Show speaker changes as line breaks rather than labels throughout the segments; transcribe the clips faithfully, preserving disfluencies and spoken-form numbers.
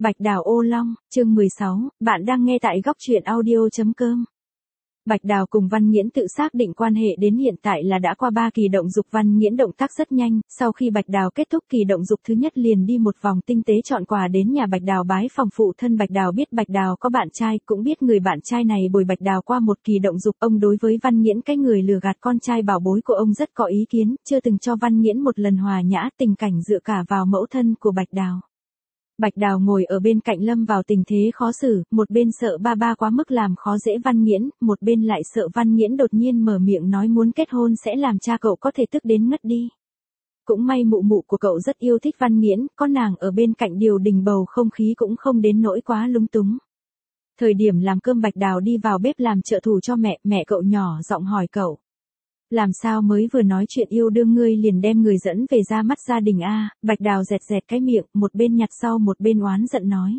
Bạch Đào Ô Long, chương mười sáu, bạn đang nghe tại góc truyện audio.com. Bạch Đào cùng Văn Nghiễn tự xác định quan hệ đến hiện tại là đã qua ba kỳ động dục. Văn Nghiễn động tác rất nhanh, sau khi Bạch Đào kết thúc kỳ động dục thứ nhất liền đi một vòng tinh tế chọn quà đến nhà Bạch Đào bái phòng phụ thân. Bạch Đào biết Bạch Đào có bạn trai, cũng biết người bạn trai này bồi Bạch Đào qua một kỳ động dục. Ông đối với Văn Nghiễn cái người lừa gạt con trai bảo bối của ông rất có ý kiến, chưa từng cho Văn Nghiễn một lần hòa nhã tình cảnh dựa cả vào mẫu thân của Bạch Đào. Bạch Đào ngồi ở bên cạnh lâm vào tình thế khó xử, một bên sợ ba ba quá mức làm khó dễ Văn Nghiễn, một bên lại sợ Văn Nghiễn đột nhiên mở miệng nói muốn kết hôn sẽ làm cha cậu có thể tức đến ngất đi. Cũng may mụ mụ của cậu rất yêu thích Văn Nghiễn, có nàng ở bên cạnh điều đình bầu không khí cũng không đến nỗi quá lúng túng. Thời điểm làm cơm Bạch Đào đi vào bếp làm trợ thủ cho mẹ, mẹ cậu nhỏ giọng hỏi cậu. Làm sao mới vừa nói chuyện yêu đương ngươi liền đem người dẫn về ra mắt gia đình a? Bạch Đào dẹt dẹt cái miệng, một bên nhặt rau một bên oán giận nói.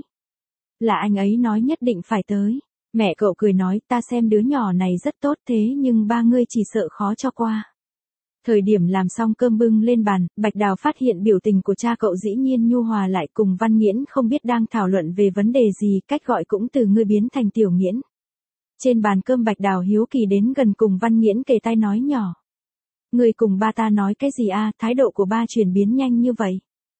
Là anh ấy nói nhất định phải tới. Mẹ cậu cười nói ta xem đứa nhỏ này rất tốt thế nhưng ba ngươi chỉ sợ khó cho qua. Thời điểm làm xong cơm bưng lên bàn, Bạch Đào phát hiện biểu tình của cha cậu dĩ nhiên nhu hòa lại, cùng Văn Nghiễn không biết đang thảo luận về vấn đề gì, cách gọi cũng từ ngươi biến thành Tiểu Nghiễn. Trên bàn cơm Bạch Đào hiếu kỳ đến gần cùng Văn Nghiễn kề tai nói nhỏ. Người cùng ba ta nói cái gì a? Thái độ của ba chuyển biến nhanh như vậy.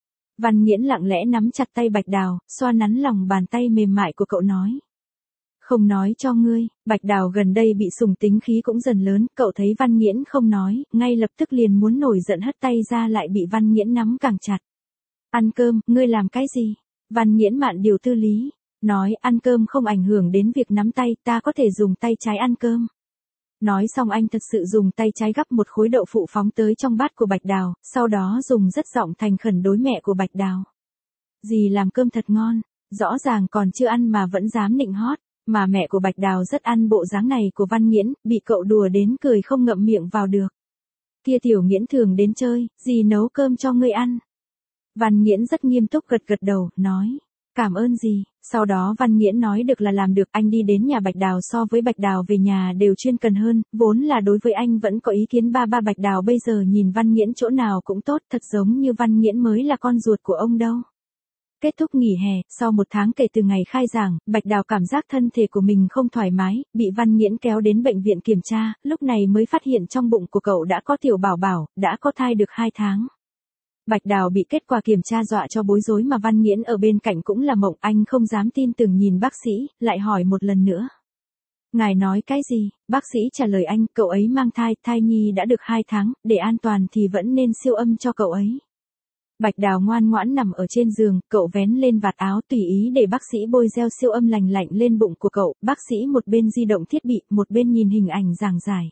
Văn Nghiễn lặng lẽ nắm chặt tay Bạch Đào, xoa nắn lòng bàn tay mềm mại của cậu nói. Không nói cho ngươi. Bạch Đào gần đây bị sùng tính khí cũng dần lớn, cậu thấy Văn Nghiễn không nói, ngay lập tức liền muốn nổi giận hất tay ra lại bị Văn Nghiễn nắm càng chặt. Ăn cơm, ngươi làm cái gì? Văn Nghiễn mạn điều tư lý. Nói ăn cơm không ảnh hưởng đến việc nắm tay, ta có thể dùng tay trái ăn cơm. Nói xong anh thật sự dùng tay trái gắp một khối đậu phụ phóng tới trong bát của Bạch Đào, sau đó dùng rất giọng thành khẩn đối mẹ của Bạch Đào. Dì làm cơm thật ngon, rõ ràng còn chưa ăn mà vẫn dám nịnh hót, mà mẹ của Bạch Đào rất ăn bộ dáng này của Văn Nghiễn, bị cậu đùa đến cười không ngậm miệng vào được. Kia Tiểu Nghiễn thường đến chơi, dì nấu cơm cho ngươi ăn. Văn Nghiễn rất nghiêm túc gật gật đầu, nói. Cảm ơn dì. Sau đó Văn Nghiễn nói được là làm được, anh đi đến nhà Bạch Đào so với Bạch Đào về nhà đều chuyên cần hơn, vốn là đối với anh vẫn có ý kiến ba ba Bạch Đào bây giờ nhìn Văn Nghiễn chỗ nào cũng tốt, thật giống như Văn Nghiễn mới là con ruột của ông đâu. Kết thúc nghỉ hè, sau một tháng kể từ ngày khai giảng, Bạch Đào cảm giác thân thể của mình không thoải mái, bị Văn Nghiễn kéo đến bệnh viện kiểm tra, lúc này mới phát hiện trong bụng của cậu đã có tiểu bảo bảo, đã có thai được hai tháng. Bạch Đào bị kết quả kiểm tra dọa cho bối rối mà Văn Nghiễn ở bên cạnh cũng là mộng, anh không dám tin tưởng nhìn bác sĩ, lại hỏi một lần nữa. Ngài nói cái gì? Bác sĩ trả lời anh, cậu ấy mang thai, thai nhi đã được hai tháng, để an toàn thì vẫn nên siêu âm cho cậu ấy. Bạch Đào ngoan ngoãn nằm ở trên giường, cậu vén lên vạt áo tùy ý để bác sĩ bôi gel siêu âm lành lạnh lên bụng của cậu, bác sĩ một bên di động thiết bị, một bên nhìn hình ảnh giảng giải.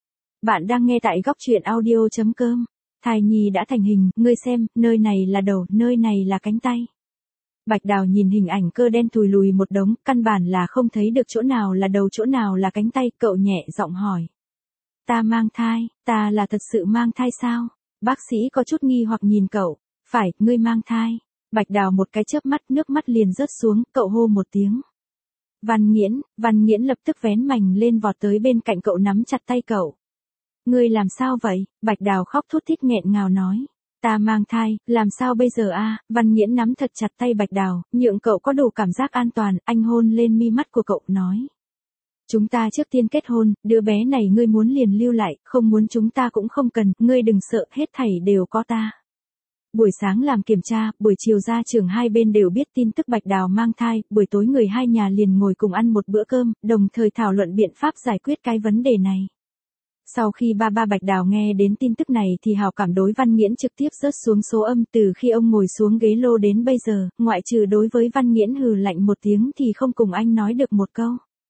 Bạn đang nghe tại góc truyện audio.com. Thai nhi đã thành hình, ngươi xem, nơi này là đầu, nơi này là cánh tay. Bạch Đào nhìn hình ảnh cơ đen thùi lùi một đống, căn bản là không thấy được chỗ nào là đầu chỗ nào là cánh tay, cậu nhẹ giọng hỏi. Ta mang thai, ta là thật sự mang thai sao? Bác sĩ có chút nghi hoặc nhìn cậu, phải, ngươi mang thai. Bạch Đào một cái chớp mắt, nước mắt liền rớt xuống, cậu hô một tiếng. Văn Nghiễn, Văn Nghiễn lập tức vén mành lên vọt tới bên cạnh cậu nắm chặt tay cậu. Ngươi làm sao vậy? Bạch Đào khóc thút thít nghẹn ngào nói. Ta mang thai, làm sao bây giờ a? Văn Nghiễn nắm thật chặt tay Bạch Đào, nhượng cậu có đủ cảm giác an toàn, anh hôn lên mi mắt của cậu, nói. Chúng ta trước tiên kết hôn, đứa bé này ngươi muốn liền lưu lại, không muốn chúng ta cũng không cần, ngươi đừng sợ, hết thảy đều có ta. Buổi sáng làm kiểm tra, buổi chiều ra trường hai bên đều biết tin tức Bạch Đào mang thai, buổi tối người hai nhà liền ngồi cùng ăn một bữa cơm, đồng thời thảo luận biện pháp giải quyết cái vấn đề này. Sau khi ba ba Bạch Đào nghe đến tin tức này thì hào cảm đối Văn Nghiễn trực tiếp rớt xuống số âm, từ khi ông ngồi xuống ghế lô đến bây giờ, ngoại trừ đối với Văn Nghiễn hừ lạnh một tiếng thì không cùng anh nói được một câu.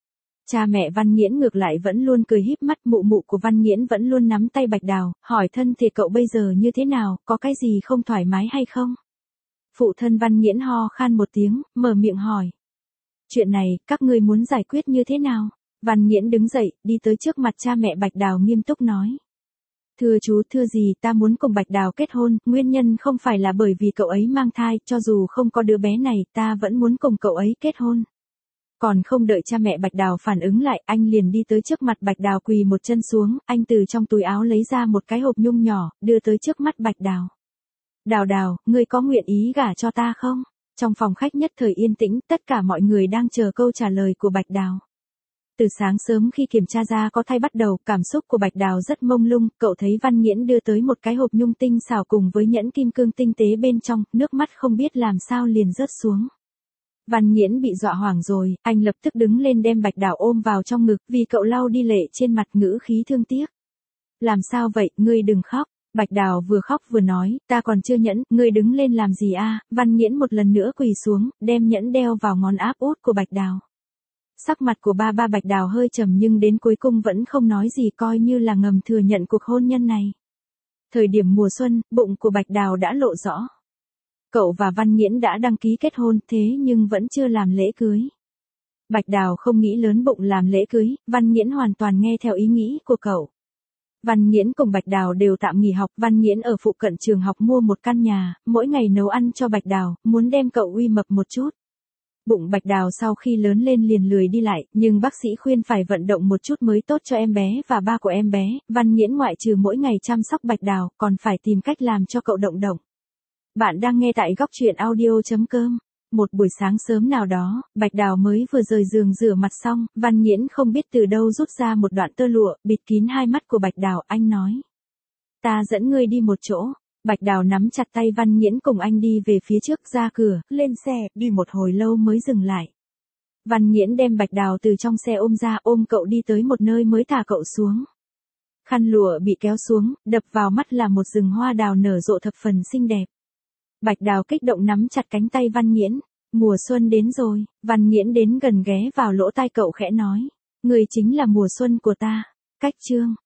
Cha mẹ Văn Nghiễn ngược lại vẫn luôn cười híp mắt, mụ mụ của Văn Nghiễn vẫn luôn nắm tay Bạch Đào, hỏi thân thể cậu bây giờ như thế nào, có cái gì không thoải mái hay không? Phụ thân Văn Nghiễn ho khan một tiếng, mở miệng hỏi. Chuyện này, các ngươi muốn giải quyết như thế nào? Văn Nghiễn đứng dậy, đi tới trước mặt cha mẹ Bạch Đào nghiêm túc nói. Thưa chú, thưa dì, ta muốn cùng Bạch Đào kết hôn, nguyên nhân không phải là bởi vì cậu ấy mang thai, cho dù không có đứa bé này, ta vẫn muốn cùng cậu ấy kết hôn. Còn không đợi cha mẹ Bạch Đào phản ứng lại, anh liền đi tới trước mặt Bạch Đào quỳ một chân xuống, anh từ trong túi áo lấy ra một cái hộp nhung nhỏ, đưa tới trước mắt Bạch Đào. Đào Đào, ngươi có nguyện ý gả cho ta không? Trong phòng khách nhất thời yên tĩnh, tất cả mọi người đang chờ câu trả lời của Bạch Đào. Từ sáng sớm khi kiểm tra ra có thai bắt đầu, cảm xúc của Bạch Đào rất mông lung, cậu thấy Văn Nghiễn đưa tới một cái hộp nhung tinh xảo cùng với nhẫn kim cương tinh tế bên trong, nước mắt không biết làm sao liền rớt xuống. Văn Nghiễn bị dọa hoảng rồi, anh lập tức đứng lên đem Bạch Đào ôm vào trong ngực, vì cậu lau đi lệ trên mặt, ngữ khí thương tiếc. Làm sao vậy, ngươi đừng khóc. Bạch Đào vừa khóc vừa nói, ta còn chưa nhẫn, ngươi đứng lên làm gì a? Văn Nghiễn một lần nữa quỳ xuống, đem nhẫn đeo vào ngón áp út của Bạch Đào. Sắc mặt của ba ba Bạch Đào hơi trầm nhưng đến cuối cùng vẫn không nói gì, coi như là ngầm thừa nhận cuộc hôn nhân này. Thời điểm mùa xuân, bụng của Bạch Đào đã lộ rõ. Cậu và Văn Nghiễn đã đăng ký kết hôn, thế nhưng vẫn chưa làm lễ cưới. Bạch Đào không nghĩ lớn bụng làm lễ cưới, Văn Nghiễn hoàn toàn nghe theo ý nghĩ của cậu. Văn Nghiễn cùng Bạch Đào đều tạm nghỉ học, Văn Nghiễn ở phụ cận trường học mua một căn nhà, mỗi ngày nấu ăn cho Bạch Đào, muốn đem cậu uy mập một chút. Bụng Bạch Đào sau khi lớn lên liền lười đi lại, nhưng bác sĩ khuyên phải vận động một chút mới tốt cho em bé và ba của em bé. Văn Nghiễn ngoại trừ mỗi ngày chăm sóc Bạch Đào, còn phải tìm cách làm cho cậu động động. Bạn đang nghe tại góc truyện audio chấm com. Một buổi sáng sớm nào đó, Bạch Đào mới vừa rời giường rửa mặt xong, Văn Nghiễn không biết từ đâu rút ra một đoạn tơ lụa, bịt kín hai mắt của Bạch Đào, anh nói. Ta dẫn ngươi đi một chỗ. Bạch Đào nắm chặt tay Văn Nghiễn cùng anh đi về phía trước, ra cửa, lên xe, đi một hồi lâu mới dừng lại. Văn Nghiễn đem Bạch Đào từ trong xe ôm ra, ôm cậu đi tới một nơi mới thả cậu xuống. Khăn lụa bị kéo xuống, đập vào mắt là một rừng hoa đào nở rộ thập phần xinh đẹp. Bạch Đào kích động nắm chặt cánh tay Văn Nghiễn. Mùa xuân đến rồi. Văn Nghiễn đến gần ghé vào lỗ tai cậu khẽ nói. Người chính là mùa xuân của ta. Cách chương.